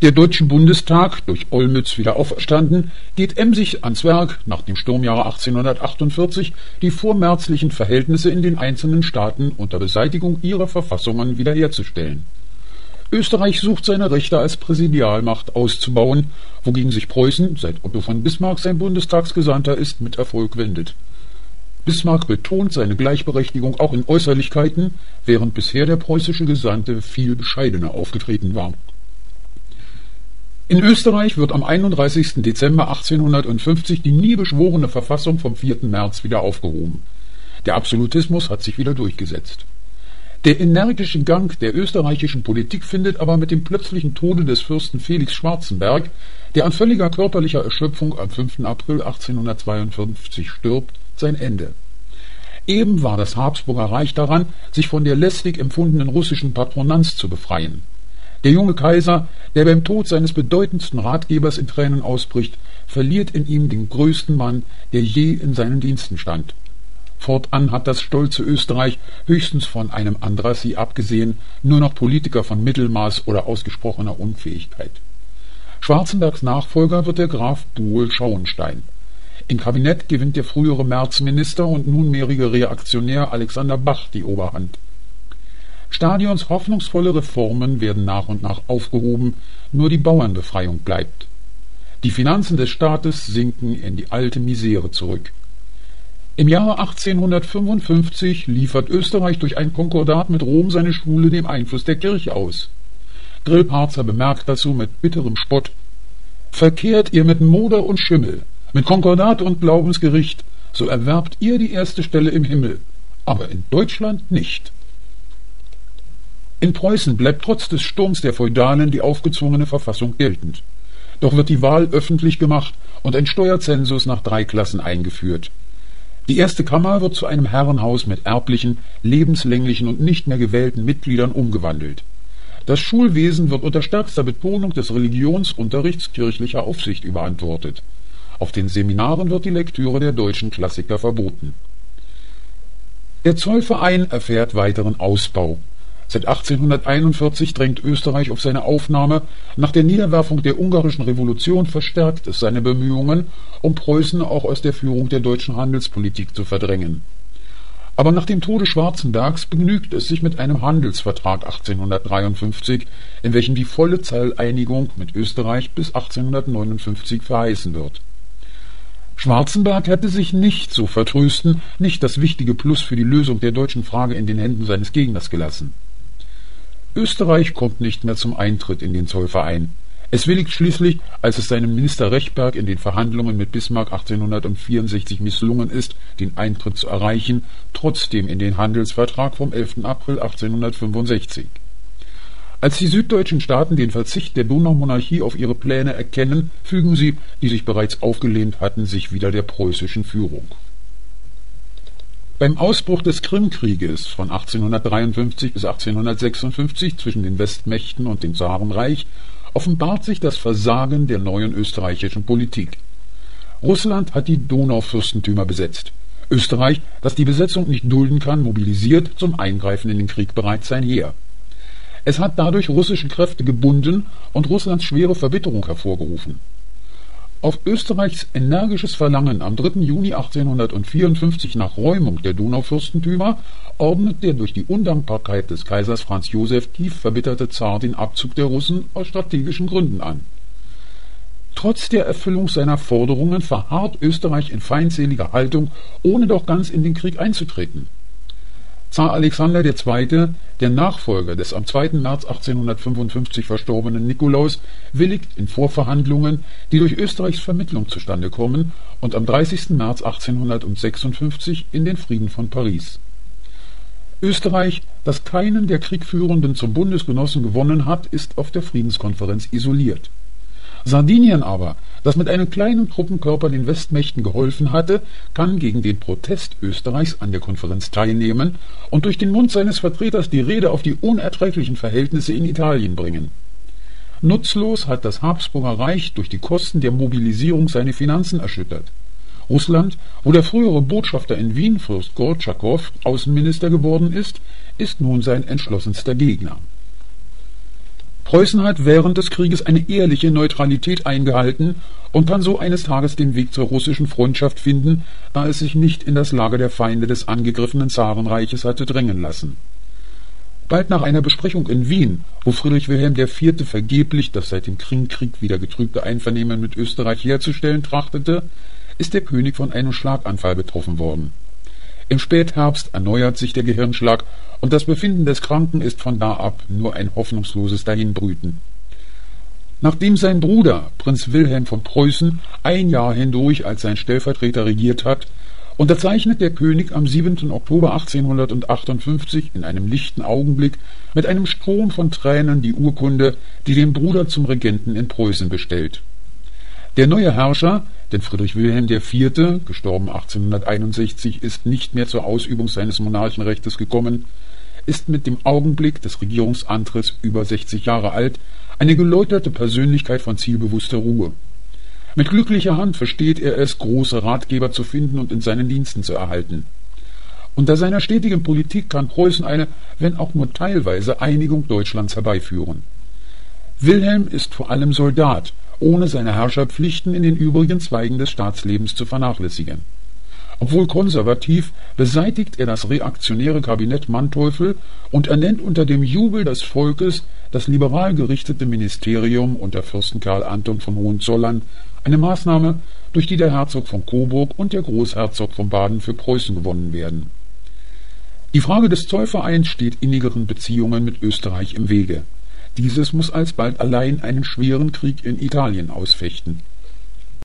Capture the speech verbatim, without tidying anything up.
Der Deutsche Bundestag, durch Olmütz wieder auferstanden, geht emsig ans Werk, nach dem Sturmjahre achtzehnhundertachtundvierzig die vormärzlichen Verhältnisse in den einzelnen Staaten unter Beseitigung ihrer Verfassungen wiederherzustellen. Österreich sucht seine Rechte als Präsidialmacht auszubauen, wogegen sich Preußen, seit Otto von Bismarck sein Bundestagsgesandter ist, mit Erfolg wendet. Bismarck betont seine Gleichberechtigung auch in Äußerlichkeiten, während bisher der preußische Gesandte viel bescheidener aufgetreten war. In Österreich wird am einunddreißigsten Dezember achtzehnhundertfünfzig die nie beschworene Verfassung vom vierten März wieder aufgehoben. Der Absolutismus hat sich wieder durchgesetzt. Der energische Gang der österreichischen Politik findet aber mit dem plötzlichen Tode des Fürsten Felix Schwarzenberg, der an völliger körperlicher Erschöpfung am fünften April achtzehnhundertzweiundfünfzig stirbt, sein Ende. Eben war das Habsburger Reich daran, sich von der lästig empfundenen russischen Patronanz zu befreien. Der junge Kaiser, der beim Tod seines bedeutendsten Ratgebers in Tränen ausbricht, verliert in ihm den größten Mann, der je in seinen Diensten stand. Fortan hat das stolze Österreich, höchstens von einem Andrassy abgesehen, nur noch Politiker von Mittelmaß oder ausgesprochener Unfähigkeit. Schwarzenbergs Nachfolger wird der Graf Buhl-Schauenstein. Im Kabinett gewinnt der frühere Märzminister und nunmehrige Reaktionär Alexander Bach die Oberhand. Stadions hoffnungsvolle Reformen werden nach und nach aufgehoben, nur die Bauernbefreiung bleibt. Die Finanzen des Staates sinken in die alte Misere zurück. Im Jahre achtzehnhundertfünfundfünfzig liefert Österreich durch ein Konkordat mit Rom seine Schule dem Einfluss der Kirche aus. Grillparzer bemerkt dazu mit bitterem Spott: »Verkehrt ihr mit Moder und Schimmel, mit Konkordat und Glaubensgericht, so erwerbt ihr die erste Stelle im Himmel, aber in Deutschland nicht.« In Preußen bleibt trotz des Sturms der Feudalen die aufgezwungene Verfassung geltend. Doch wird die Wahl öffentlich gemacht und ein Steuerzensus nach drei Klassen eingeführt. Die erste Kammer wird zu einem Herrenhaus mit erblichen, lebenslänglichen und nicht mehr gewählten Mitgliedern umgewandelt. Das Schulwesen wird unter stärkster Betonung des Religionsunterrichts kirchlicher Aufsicht überantwortet. Auf den Seminaren wird die Lektüre der deutschen Klassiker verboten. Der Zollverein erfährt weiteren Ausbau. Seit achtzehnhunderteinundvierzig drängt Österreich auf seine Aufnahme. Nach der Niederwerfung der ungarischen Revolution verstärkt es seine Bemühungen, um Preußen auch aus der Führung der deutschen Handelspolitik zu verdrängen. Aber nach dem Tode Schwarzenbergs begnügt es sich mit einem Handelsvertrag achtzehnhundertdreiundfünfzig, in welchem die volle Zolleinigung mit Österreich bis achtzehnhundertneunundfünfzig verheißen wird. Schwarzenberg hätte sich nicht so vertrösten, nicht das wichtige Plus für die Lösung der deutschen Frage in den Händen seines Gegners gelassen. Österreich kommt nicht mehr zum Eintritt in den Zollverein. Es willigt schließlich, als es seinem Minister Rechberg in den Verhandlungen mit Bismarck achtzehnhundertvierundsechzig misslungen ist, den Eintritt zu erreichen, trotzdem in den Handelsvertrag vom elften April achtzehnhundertfünfundsechzig. Als die süddeutschen Staaten den Verzicht der Donaumonarchie auf ihre Pläne erkennen, fügen sie, die sich bereits aufgelehnt hatten, sich wieder der preußischen Führung. Beim Ausbruch des Krimkrieges von achtzehnhundertdreiundfünfzig bis achtzehnhundertsechsundfünfzig zwischen den Westmächten und dem Zarenreich offenbart sich das Versagen der neuen österreichischen Politik. Russland hat die Donaufürstentümer besetzt. Österreich, das die Besetzung nicht dulden kann, mobilisiert zum Eingreifen in den Krieg bereits sein Heer. Es hat dadurch russische Kräfte gebunden und Russlands schwere Verbitterung hervorgerufen. Auf Österreichs energisches Verlangen am dritten Juni achtzehnhundertvierundfünfzig nach Räumung der Donaufürstentümer ordnet der durch die Undankbarkeit des Kaisers Franz Josef tief verbitterte Zar den Abzug der Russen aus strategischen Gründen an. Trotz der Erfüllung seiner Forderungen verharrt Österreich in feindseliger Haltung, ohne doch ganz in den Krieg einzutreten. Zar Alexander der Zweite., der Nachfolger des am zweiten März achtzehnhundertfünfundfünfzig verstorbenen Nikolaus, willigt in Vorverhandlungen, die durch Österreichs Vermittlung zustande kommen, und am dreißigsten März achtzehnhundertsechsundfünfzig in den Frieden von Paris. Österreich, das keinen der Kriegführenden zum Bundesgenossen gewonnen hat, ist auf der Friedenskonferenz isoliert. Sardinien aber, das mit einem kleinen Truppenkörper den Westmächten geholfen hatte, kann gegen den Protest Österreichs an der Konferenz teilnehmen und durch den Mund seines Vertreters die Rede auf die unerträglichen Verhältnisse in Italien bringen. Nutzlos hat das Habsburger Reich durch die Kosten der Mobilisierung seine Finanzen erschüttert. Russland, wo der frühere Botschafter in Wien, Fürst Gortschakow, Außenminister geworden ist, ist nun sein entschlossenster Gegner. Preußen hat während des Krieges eine ehrliche Neutralität eingehalten und kann so eines Tages den Weg zur russischen Freundschaft finden, da es sich nicht in das Lager der Feinde des angegriffenen Zarenreiches hatte drängen lassen. Bald nach einer Besprechung in Wien, wo Friedrich Wilhelm der Vierte vergeblich das seit dem Krimkrieg wieder getrübte Einvernehmen mit Österreich herzustellen trachtete, ist der König von einem Schlaganfall betroffen worden. Im Spätherbst erneuert sich der Gehirnschlag und das Befinden des Kranken ist von da ab nur ein hoffnungsloses Dahinbrüten. Nachdem sein Bruder, Prinz Wilhelm von Preußen, ein Jahr hindurch als sein Stellvertreter regiert hat, unterzeichnet der König am siebenten Oktober achtzehnhundertachtundfünfzig in einem lichten Augenblick mit einem Strom von Tränen die Urkunde, die den Bruder zum Regenten in Preußen bestellt. Der neue Herrscher, denn Friedrich Wilhelm der Vierte, gestorben achtzehnhunderteinundsechzig, ist nicht mehr zur Ausübung seines Monarchenrechtes gekommen, ist mit dem Augenblick des Regierungsantritts über sechzig Jahre alt, eine geläuterte Persönlichkeit von zielbewusster Ruhe. Mit glücklicher Hand versteht er es, große Ratgeber zu finden und in seinen Diensten zu erhalten. Unter seiner stetigen Politik kann Preußen eine, wenn auch nur teilweise, Einigung Deutschlands herbeiführen. Wilhelm ist vor allem Soldat, ohne seine Herrscherpflichten in den übrigen Zweigen des Staatslebens zu vernachlässigen. Obwohl konservativ, beseitigt er das reaktionäre Kabinett Manteuffel und ernennt unter dem Jubel des Volkes das liberal gerichtete Ministerium unter Fürsten Karl Anton von Hohenzollern, eine Maßnahme, durch die der Herzog von Coburg und der Großherzog von Baden für Preußen gewonnen werden. Die Frage des Zollvereins steht innigeren Beziehungen mit Österreich im Wege. Dieses muss alsbald allein einen schweren Krieg in Italien ausfechten.